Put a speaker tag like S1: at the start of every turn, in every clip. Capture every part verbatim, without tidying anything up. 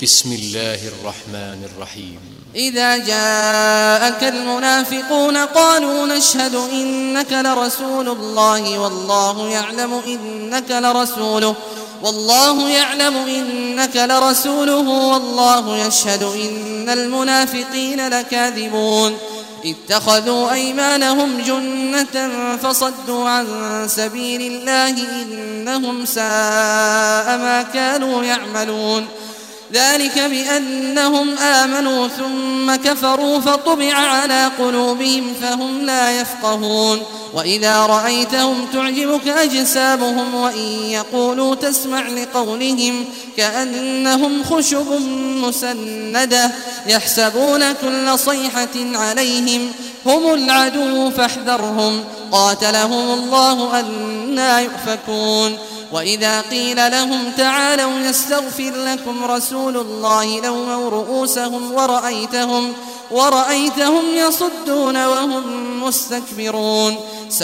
S1: بسم الله الرحمن الرحيم.
S2: إذا جاءك المنافقون قالوا نشهد إنك لرسول الله والله يعلم إنك لرسوله والله يعلم إنك لرسوله والله يشهد إن المنافقين لكاذبون اتخذوا أيمانهم جنة فصدوا عن سبيل الله إنهم ساء ما كانوا يعملون ذلك بأنهم آمنوا ثم كفروا فطبع على قلوبهم فهم لا يفقهون وإذا رأيتهم تعجبك أجسامهم وإن يقولوا تسمع لقولهم كأنهم خشب مسندة يحسبون كل صيحة عليهم هم العدو فاحذرهم قاتلهم الله أنى يؤفكون وإذا قيل لهم تعالوا يستغفر لكم رسول الله لووا رؤوسهم ورأيتهم, ورأيتهم يصدون وهم مستكبرون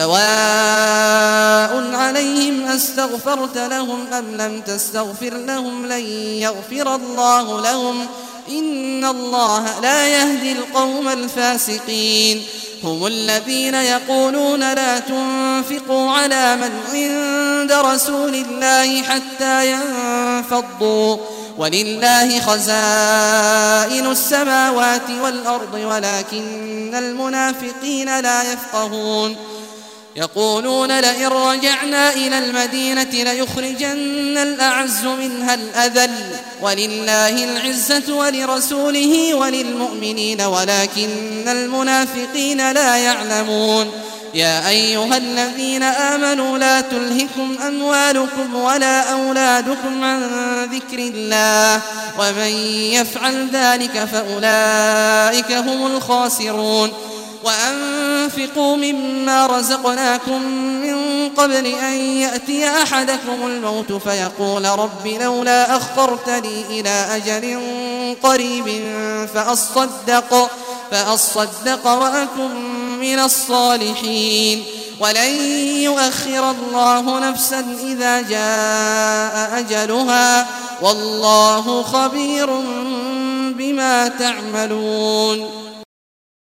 S2: سواء عليهم أستغفرت لهم أم لم تستغفر لهم لن يغفر الله لهم إن الله لا يهدي القوم الفاسقين هم الذين يقولون لا تنفقوا على من عند رسول الله حتى ينفضوا ولله خزائن السماوات والأرض ولكن المنافقين لا يفقهون يقولون لئن رجعنا إلى المدينة ليخرجن الأعز منها الأذل ولله العزة ولرسوله وللمؤمنين ولكن المنافقين لا يعلمون يا أيها الذين آمنوا لا تلهكم أموالكم ولا أولادكم عن ذكر الله ومن يفعل ذلك فأولئك هم الخاسرون وأنفقوا مما رزقناكم من قبل أن يأتي أحدكم الموت فيقول رب لولا أخرتني إلى أجل قريب فأصدق, فأصدق وأكن من الصالحين ولن يؤخر الله نفسا إذا جاء أجلها والله خبير بما تعملون.